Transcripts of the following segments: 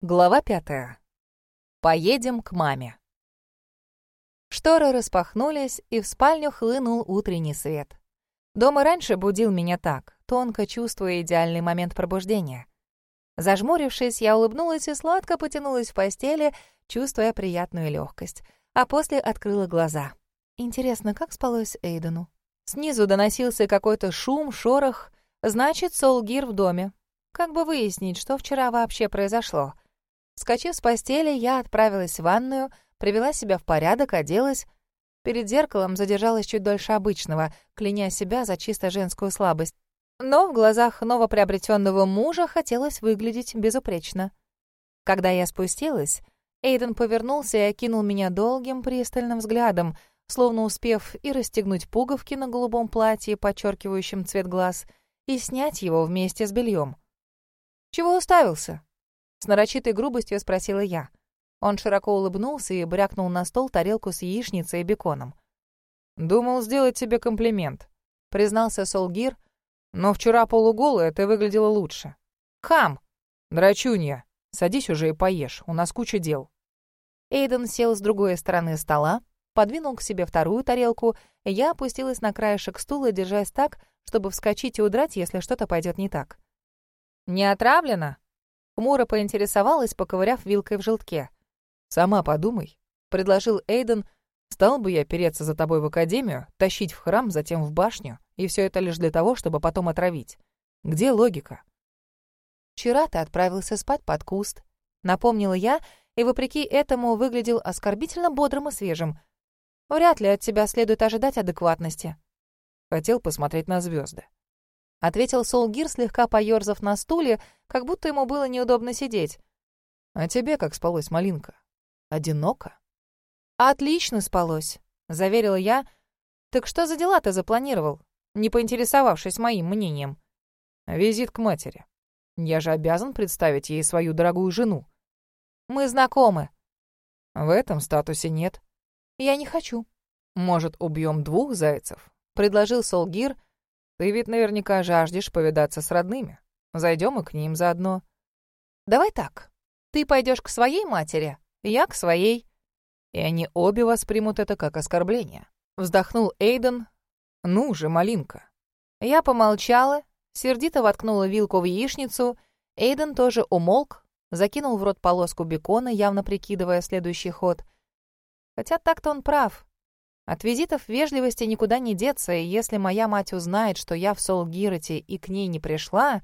Глава 5. Поедем к маме. Шторы распахнулись, и в спальню хлынул утренний свет. Дом и раньше будил меня так, тонко чувствуя идеальный момент пробуждения. Зажмурившись, я улыбнулась и сладко потянулась в постели, чувствуя приятную легкость, а после открыла глаза. Интересно, как спалось Эйдену? Снизу доносился какой-то шум, шорох, значит, Солгир в доме. Как бы выяснить, что вчера вообще произошло? Вскочив с постели, я отправилась в ванную, привела себя в порядок, оделась. Перед зеркалом задержалась чуть дольше обычного, кляня себя за чисто женскую слабость. Но в глазах новоприобретенного мужа хотелось выглядеть безупречно. Когда я спустилась, Эйден повернулся и окинул меня долгим пристальным взглядом, словно успев и расстегнуть пуговки на голубом платье, подчеркивающем цвет глаз, и снять его вместе с бельем. «Чего уставился?» С нарочитой грубостью спросила я. Он широко улыбнулся и брякнул на стол тарелку с яичницей и беконом. «Думал сделать тебе комплимент», — признался Солгир, «но вчера полуголая ты выглядела лучше». «Хам!» «Драчунья, садись уже и поешь, у нас куча дел». Эйден сел с другой стороны стола, подвинул к себе вторую тарелку, и я опустилась на краешек стула, держась так, чтобы вскочить и удрать, если что-то пойдет не так. «Не отравлено?» Хмуро поинтересовалась, поковыряв вилкой в желтке. «Сама подумай», — предложил Эйден. «Стал бы я переться за тобой в академию, тащить в храм, затем в башню, и все это лишь для того, чтобы потом отравить. Где логика?» «Вчера ты отправился спать под куст», — напомнила я, и, вопреки этому, выглядел оскорбительно бодрым и свежим. «Вряд ли от тебя следует ожидать адекватности». «Хотел посмотреть на звезды», — ответил Солгир, слегка поёрзав на стуле, как будто ему было неудобно сидеть. «А тебе как спалось, малинка? Одиноко?» «Отлично спалось», — заверила я. «Так что за дела ты запланировал, не поинтересовавшись моим мнением?» «Визит к матери. Я же обязан представить ей свою дорогую жену». «Мы знакомы». «В этом статусе нет». «Я не хочу». «Может, убьем двух зайцев?» — предложил Солгир. «Ты ведь наверняка жаждешь повидаться с родными. Зайдем и к ним заодно». «Давай так. Ты пойдешь к своей матери, я к своей». «И они обе воспримут это как оскорбление», — вздохнул Эйден. «Ну же, малинка». Я помолчала, сердито воткнула вилку в яичницу. Эйден тоже умолк, закинул в рот полоску бекона, явно прикидывая следующий ход. Хотя так-то он прав. От визитов вежливости никуда не деться, и если моя мать узнает, что я в Солгироте и к ней не пришла...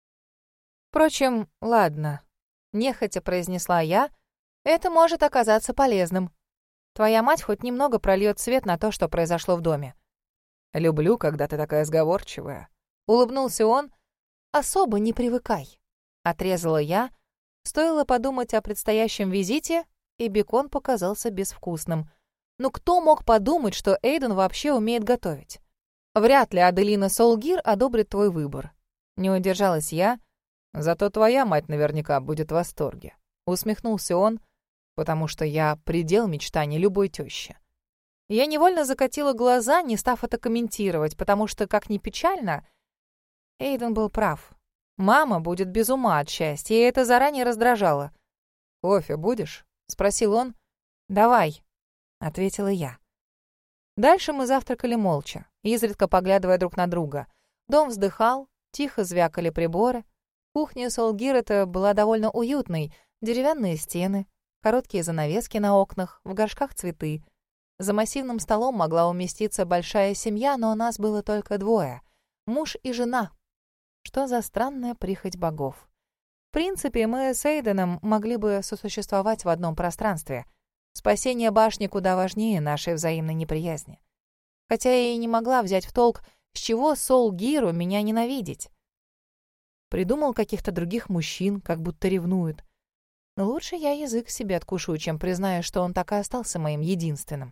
Впрочем, ладно, нехотя произнесла я, это может оказаться полезным. Твоя мать хоть немного прольет свет на то, что произошло в доме. «Люблю, когда ты такая сговорчивая», — улыбнулся он. «Особо не привыкай», — отрезала я. Стоило подумать о предстоящем визите, и бекон показался безвкусным. Но кто мог подумать, что Эйден вообще умеет готовить? Вряд ли Аделина Солгир одобрит твой выбор. Не удержалась я. Зато твоя мать наверняка будет в восторге. Усмехнулся он, потому что я предел мечтаний любой тещи. Я невольно закатила глаза, не став это комментировать, потому что, как ни печально, Эйден был прав. Мама будет без ума от счастья, и это заранее раздражало. «Кофе будешь?» — спросил он. «Давай», — ответила я. Дальше мы завтракали молча, изредка поглядывая друг на друга. Дом вздыхал, тихо звякали приборы. Кухня Солгирота была довольно уютной, деревянные стены, короткие занавески на окнах, в горшках цветы. За массивным столом могла уместиться большая семья, но нас было только двое — муж и жена. Что за странная прихоть богов. В принципе, мы с Эйденом могли бы сосуществовать в одном пространстве. Спасение башни куда важнее нашей взаимной неприязни. Хотя я и не могла взять в толк, с чего Солгиру меня ненавидеть. Придумал каких-то других мужчин, как будто ревнует. Но лучше я язык себе откушу, чем признаю, что он так и остался моим единственным.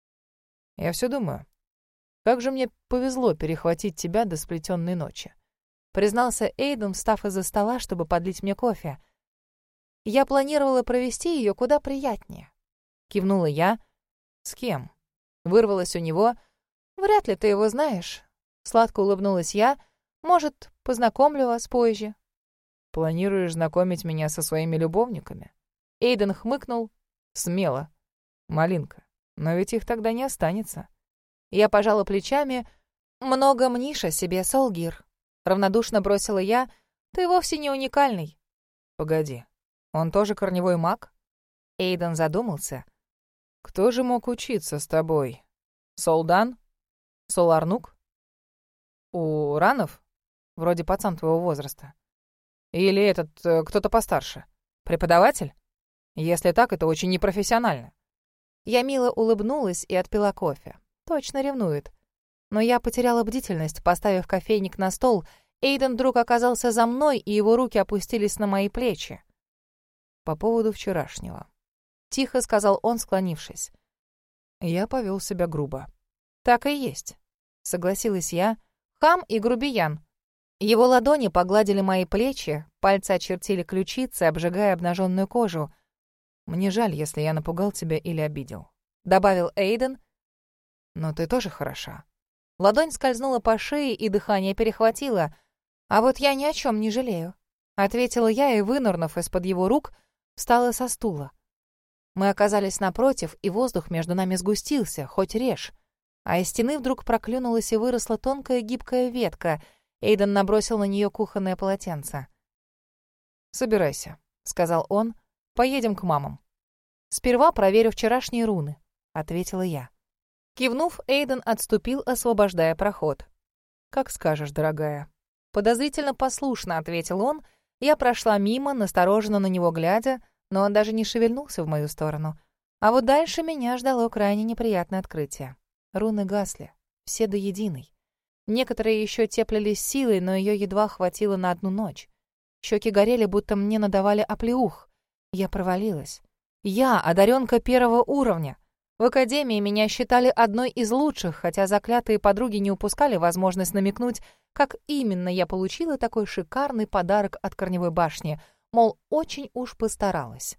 Я все думаю, как же мне повезло перехватить тебя до сплетенной ночи. Признался Эйден, встав из-за стола, чтобы подлить мне кофе. Я планировала провести ее куда приятнее. Кивнула я. «С кем?» Вырвалось у него. «Вряд ли ты его знаешь». Сладко улыбнулась я. «Может, познакомлю вас позже». Планируешь знакомить меня со своими любовниками?» Эйден хмыкнул. «Смело, малинка. Но ведь их тогда не останется». Я пожала плечами. «Много мнишь о себе, Солгир». Равнодушно бросила я. «Ты вовсе не уникальный». «Погоди, он тоже корневой маг?» Эйден задумался. «Кто же мог учиться с тобой? Солдан? Соларнук? Уранов? Вроде пацан твоего возраста. Или этот, кто-то постарше? Преподаватель? Если так, это очень непрофессионально». Я мило улыбнулась и отпила кофе. Точно ревнует. Но я потеряла бдительность, поставив кофейник на стол. Эйден вдруг оказался за мной, и его руки опустились на мои плечи. «По поводу вчерашнего», — тихо сказал он, склонившись. «Я повел себя грубо». «Так и есть», — согласилась я. «Хам и грубиян». Его ладони погладили мои плечи, пальцы очертили ключицы, обжигая обнаженную кожу. «Мне жаль, если я напугал тебя или обидел», — добавил Эйден. «Но ты тоже хороша». Ладонь скользнула по шее, и дыхание перехватило. «А вот я ни о чем не жалею», — ответила я и, вынырнув из-под его рук, встала со стула. Мы оказались напротив, и воздух между нами сгустился, хоть режь. А из стены вдруг проклюнулась и выросла тонкая гибкая ветка. Эйден набросил на нее кухонное полотенце. «Собирайся», — сказал он. «Поедем к мамам». «Сперва проверю вчерашние руны», — ответила я. Кивнув, Эйден отступил, освобождая проход. «Как скажешь, дорогая». Подозрительно послушно ответил он. Я прошла мимо, настороженно на него глядя, но он даже не шевельнулся в мою сторону. А вот дальше меня ждало крайне неприятное открытие. Руны гасли, все до единой. Некоторые еще теплились силой, но ее едва хватило на одну ночь. Щеки горели, будто мне надавали оплеух. Я провалилась. Я одаренка первого уровня. В академии меня считали одной из лучших, хотя заклятые подруги не упускали возможность намекнуть, как именно я получила такой шикарный подарок от Корневой башни, мол, очень уж постаралась.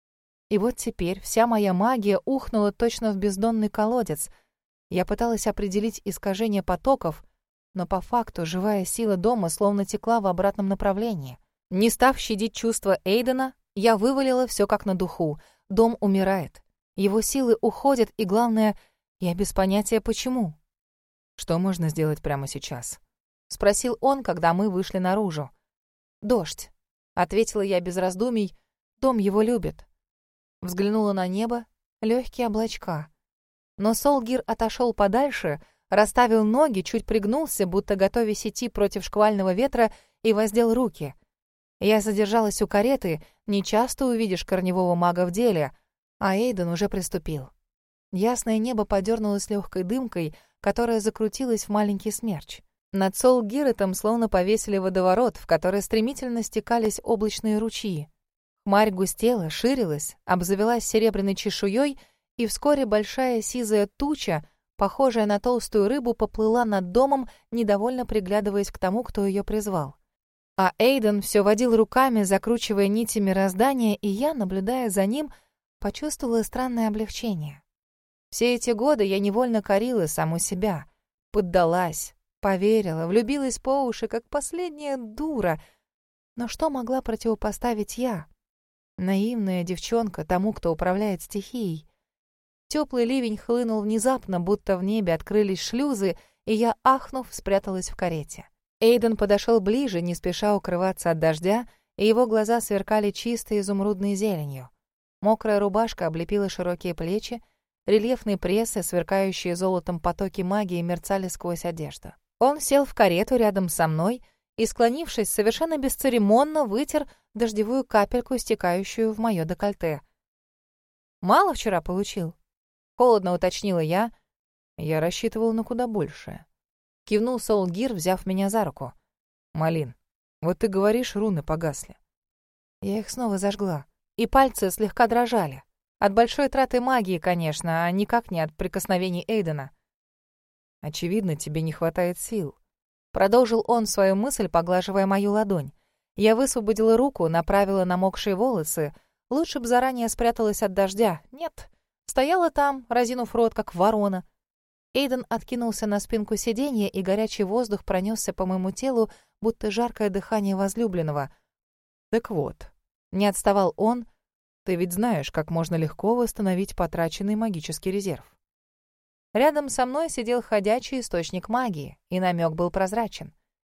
И вот теперь вся моя магия ухнула точно в бездонный колодец. Я пыталась определить искажение потоков, но по факту живая сила дома словно текла в обратном направлении. Не став щадить чувства Эйдена, я вывалила все как на духу. Дом умирает. Его силы уходят, и главное, я без понятия почему. «Что можно сделать прямо сейчас?» — спросил он, когда мы вышли наружу. «Дождь», — ответила я без раздумий. «Дом его любит». Взглянула на небо, легкие облачка. Но Солгир отошел подальше, расставил ноги, чуть пригнулся, будто готовясь идти против шквального ветра, и воздел руки. Я задержалась у кареты, нечасто увидишь корневого мага в деле, а Эйден уже приступил. Ясное небо подернулось легкой дымкой, которая закрутилась в маленький смерч. Над Солгиротом словно повесили водоворот, в который стремительно стекались облачные ручьи. Хмарь густела, ширилась, обзавелась серебряной чешуей, и вскоре большая сизая туча, похожая на толстую рыбу, поплыла над домом, недовольно приглядываясь к тому, кто ее призвал. А Эйден все водил руками, закручивая нити мироздания, и я, наблюдая за ним, почувствовала странное облегчение. Все эти годы я невольно корила саму себя, поддалась, поверила, влюбилась по уши, как последняя дура. Но что могла противопоставить я? Наивная девчонка тому, кто управляет стихией. Теплый ливень хлынул внезапно, будто в небе открылись шлюзы, и я, ахнув, спряталась в карете. Эйден подошел ближе, не спеша укрываться от дождя, и его глаза сверкали чистой изумрудной зеленью. Мокрая рубашка облепила широкие плечи, рельефные прессы, сверкающие золотом потоки магии, мерцали сквозь одежду. Он сел в карету рядом со мной и, склонившись, совершенно бесцеремонно вытер дождевую капельку, стекающую в мое декольте. «Мало вчера получил?» — холодно уточнила я. «Я рассчитывал на куда большее». Кивнул Солгир, взяв меня за руку. «Малин, вот ты говоришь, руны погасли». Я их снова зажгла, и пальцы слегка дрожали. От большой траты магии, конечно, а никак не от прикосновений Эйдена. «Очевидно, тебе не хватает сил», — продолжил он свою мысль, поглаживая мою ладонь. Я высвободила руку, направила намокшие волосы. Лучше б заранее спряталась от дождя. Нет, стояла там, разинув рот, как ворона. Эйден откинулся на спинку сиденья, и горячий воздух пронесся по моему телу, будто жаркое дыхание возлюбленного. Так вот, не отставал он, ты ведь знаешь, как можно легко восстановить потраченный магический резерв. Рядом со мной сидел ходячий источник магии, и намек был прозрачен.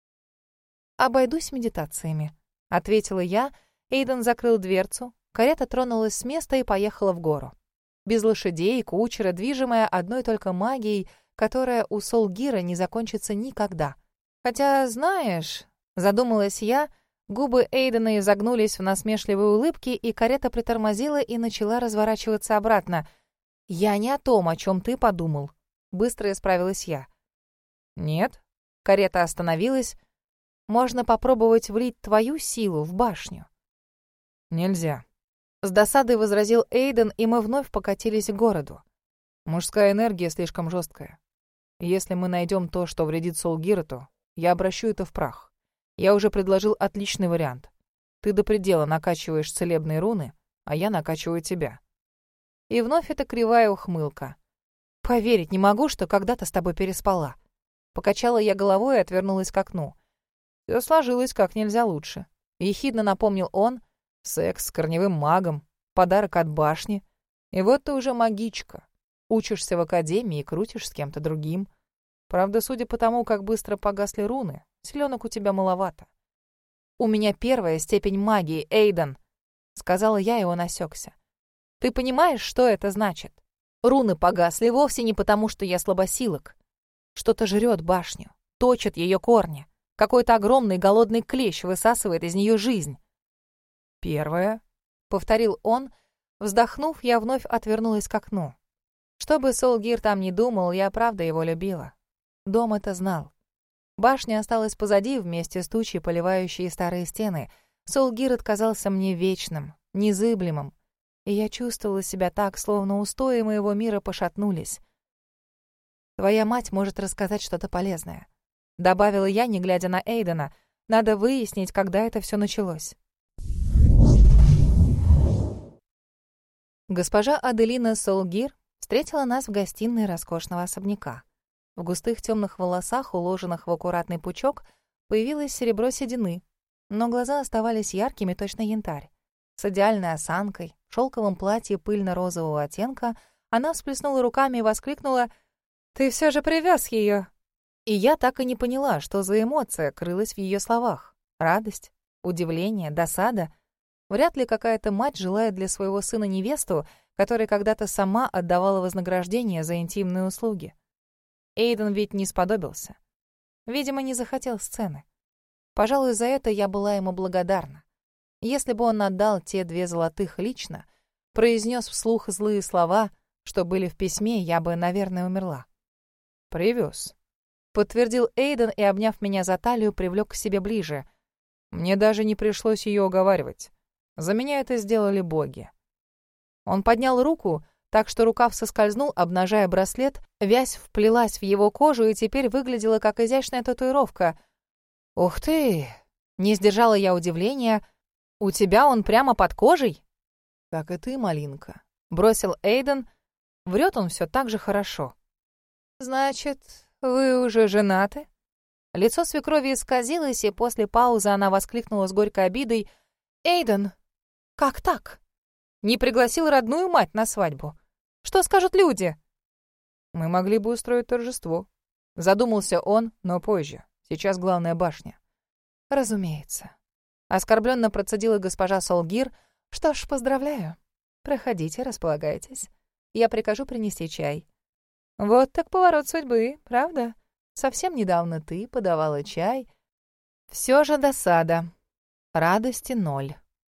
«Обойдусь медитациями», — ответила я. Эйден закрыл дверцу, карета тронулась с места и поехала в гору. Без лошадей, кучера, движимая одной только магией, которая у Солгира не закончится никогда. Хотя, знаешь, задумалась я, губы Эйдена изогнулись в насмешливой улыбке, и карета притормозила и начала разворачиваться обратно. «Я не о том, о чем ты подумал», — быстро исправилась я. «Нет?» — карета остановилась. «Можно попробовать влить твою силу в башню». «Нельзя», — с досадой возразил Эйден, и мы вновь покатились к городу. «Мужская энергия слишком жесткая. Если мы найдем то, что вредит Солгироту, я обращу это в прах. Я уже предложил отличный вариант. Ты до предела накачиваешь целебные руны, а я накачиваю тебя». И вновь эта кривая ухмылка. «Поверить не могу, что когда-то с тобой переспала». Покачала я головой и отвернулась к окну. Все сложилось как нельзя лучше. Ехидно напомнил он. Секс с корневым магом, подарок от башни. И вот ты уже магичка. Учишься в академии и крутишь с кем-то другим. Правда, судя по тому, как быстро погасли руны, силёнок у тебя маловато. «У меня первая степень магии, Эйден», — сказала я, и он осекся. «Ты понимаешь, что это значит? Руны погасли вовсе не потому, что я слабосилок. Что-то жрет башню, точит ее корни. Какой-то огромный голодный клещ высасывает из нее жизнь». «Первая», — повторил он. Вздохнув, я вновь отвернулась к окну. Что бы Солгир там ни думал, я правда его любила. Дом это знал. Башня осталась позади вместе с тучей, поливающей старые стены. Солгир отказался мне вечным, незыблемым. И я чувствовала себя так, словно устои моего мира пошатнулись. «Твоя мать может рассказать что-то полезное», — добавила я, не глядя на Эйдена. «Надо выяснить, когда это все началось». Госпожа Аделина Солгир встретила нас в гостиной роскошного особняка. В густых темных волосах, уложенных в аккуратный пучок, появилось серебро седины, но глаза оставались яркими, точно янтарь. С идеальной осанкой, в шелковом платье пыльно-розового оттенка, она всплеснула руками и воскликнула: «Ты все же привез ее!» И я так и не поняла, что за эмоция крылась в ее словах. Радость, удивление, досада. Вряд ли какая-то мать желает для своего сына невесту, которая когда-то сама отдавала вознаграждение за интимные услуги. Эйден ведь не сподобился. Видимо, не захотел сцены. Пожалуй, за это я была ему благодарна. Если бы он отдал те 2 золотых лично, произнес вслух злые слова, что были в письме, я бы, наверное, умерла. «Привез», — подтвердил Эйден и, обняв меня за талию, привлек к себе ближе. «Мне даже не пришлось ее уговаривать. За меня это сделали боги». Он поднял руку, так что рукав соскользнул, обнажая браслет, вязь вплелась в его кожу и теперь выглядела как изящная татуировка. «Ух ты!» — не сдержала я удивления. «У тебя он прямо под кожей?» «Как и ты, малинка», — бросил Эйден. Врет он все так же хорошо. «Значит, вы уже женаты?» Лицо свекрови исказилось, и после паузы она воскликнула с горькой обидой: «Эйден, как так? Не пригласил родную мать на свадьбу? Что скажут люди?» «Мы могли бы устроить торжество», — задумался он, но позже. Сейчас главная башня. «Разумеется». Оскорбленно процедила госпожа Солгир. «Что ж, поздравляю. Проходите, располагайтесь. Я прикажу принести чай». «Вот так поворот судьбы, правда? Совсем недавно ты подавала чай. Все же досада. Радости 0.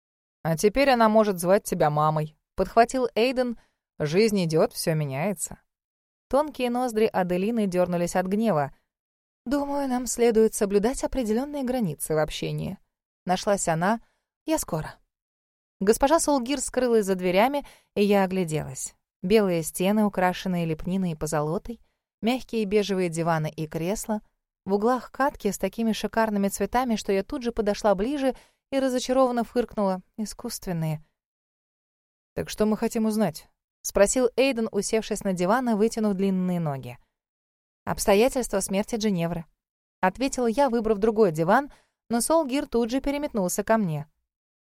«А теперь она может звать тебя мамой», — подхватил Эйден. «Жизнь идет, все меняется». Тонкие ноздри Аделины дернулись от гнева. «Думаю, нам следует соблюдать определенные границы в общении». Нашлась она. «Я скоро». Госпожа Солгир скрылась за дверями, и я огляделась. Белые стены, украшенные лепниной и позолотой, мягкие бежевые диваны и кресла, в углах катки с такими шикарными цветами, что я тут же подошла ближе и разочарованно фыркнула. Искусственные. «Так что мы хотим узнать?» — спросил Эйден, усевшись на диван и вытянув длинные ноги. «Обстоятельства смерти Дженевры», — ответила я, выбрав другой диван, но Солгир тут же переметнулся ко мне.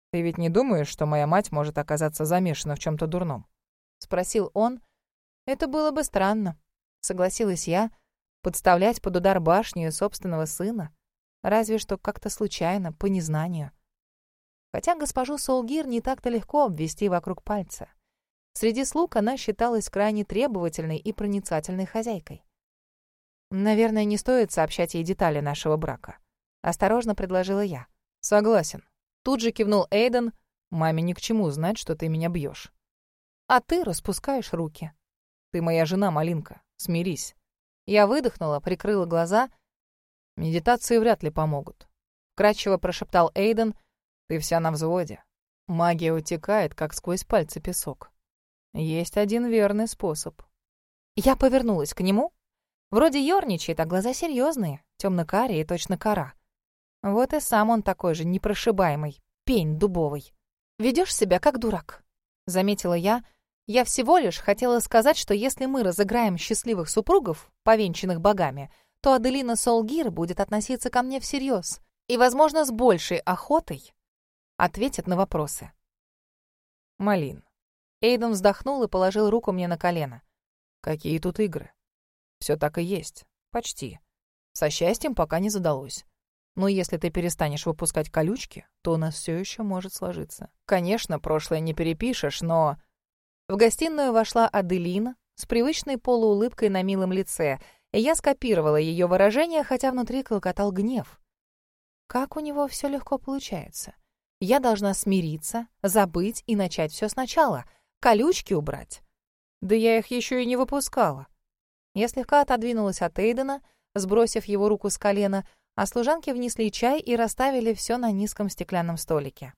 «Ты ведь не думаешь, что моя мать может оказаться замешана в чем-то дурном?» — спросил он. «Это было бы странно», — согласилась я, подставлять под удар башню собственного сына. Разве что как-то случайно, по незнанию. Хотя госпожу Солгир не так-то легко обвести вокруг пальца. Среди слуг она считалась крайне требовательной и проницательной хозяйкой. «Наверное, не стоит сообщать ей детали нашего брака», — осторожно предложила я. «Согласен». Тут же кивнул Эйден. «Маме ни к чему знать, что ты меня бьешь. «А ты распускаешь руки». Ты моя жена, Малинка. Смирись». Я выдохнула, прикрыла глаза. «Медитации вряд ли помогут», — вкратчиво прошептал Эйден. «Ты вся на взводе. Магия утекает, как сквозь пальцы песок. Есть один верный способ». Я повернулась к нему. Вроде ёрничает, а глаза серьезные, темно-карие, точно кора. Вот и сам он такой же, непрошибаемый, пень дубовый. «Ведёшь себя как дурак», — заметила я. Я всего лишь хотела сказать, что если мы разыграем счастливых супругов, повенчанных богами, то Аделина Солгир будет относиться ко мне всерьез и, возможно, с большей охотой ответит на вопросы. «Малин». Эйден вздохнул и положил руку мне на колено. «Какие тут игры? Все так и есть. Почти. Со счастьем пока не задалось. Но если ты перестанешь выпускать колючки, то у нас все еще может сложиться. Конечно, прошлое не перепишешь, но...» В гостиную вошла Аделина с привычной полуулыбкой на милом лице, и я скопировала ее выражение, хотя внутри клокотал гнев. Как у него все легко получается? Я должна смириться, забыть и начать все сначала. Колючки убрать. Да я их еще и не выпускала. Я слегка отодвинулась от Эйдена, сбросив его руку с колена, а служанки внесли чай и расставили все на низком стеклянном столике.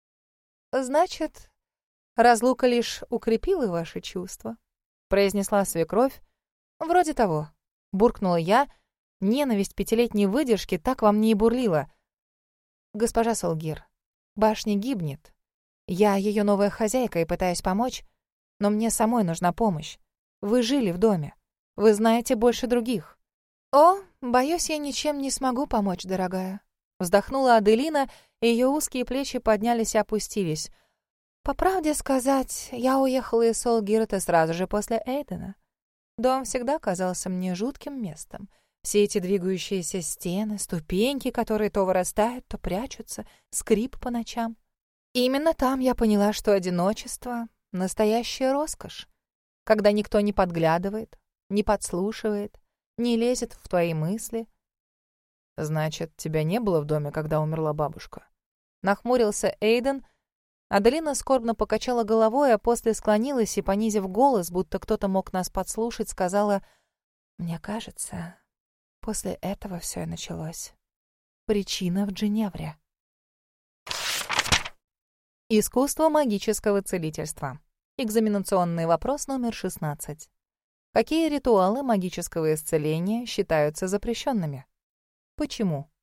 «Значит, разлука лишь укрепила ваши чувства», — произнесла свекровь. «Вроде того», — буркнула я. Ненависть пятилетней выдержки так во мне и бурлила. «Госпожа Солгир, башня гибнет. Я ее новая хозяйка и пытаюсь помочь, но мне самой нужна помощь. Вы жили в доме. Вы знаете больше других». «О, боюсь, я ничем не смогу помочь, дорогая», — вздохнула Аделина, и ее узкие плечи поднялись и опустились. «По правде сказать, я уехала из Солгирта сразу же после Эйдена. Дом всегда казался мне жутким местом. Все эти двигающиеся стены, ступеньки, которые то вырастают, то прячутся, скрип по ночам. И именно там я поняла, что одиночество — настоящая роскошь, когда никто не подглядывает, не подслушивает, не лезет в твои мысли». «Значит, тебя не было в доме, когда умерла бабушка?» Нахмурился Эйден. Аделина скорбно покачала головой, а после склонилась и, понизив голос, будто кто-то мог нас подслушать, сказала: «Мне кажется, после этого все и началось. Причина в Дженевре». Искусство магического целительства. Экзаменационный вопрос номер 16. Какие ритуалы магического исцеления считаются запрещенными? Почему?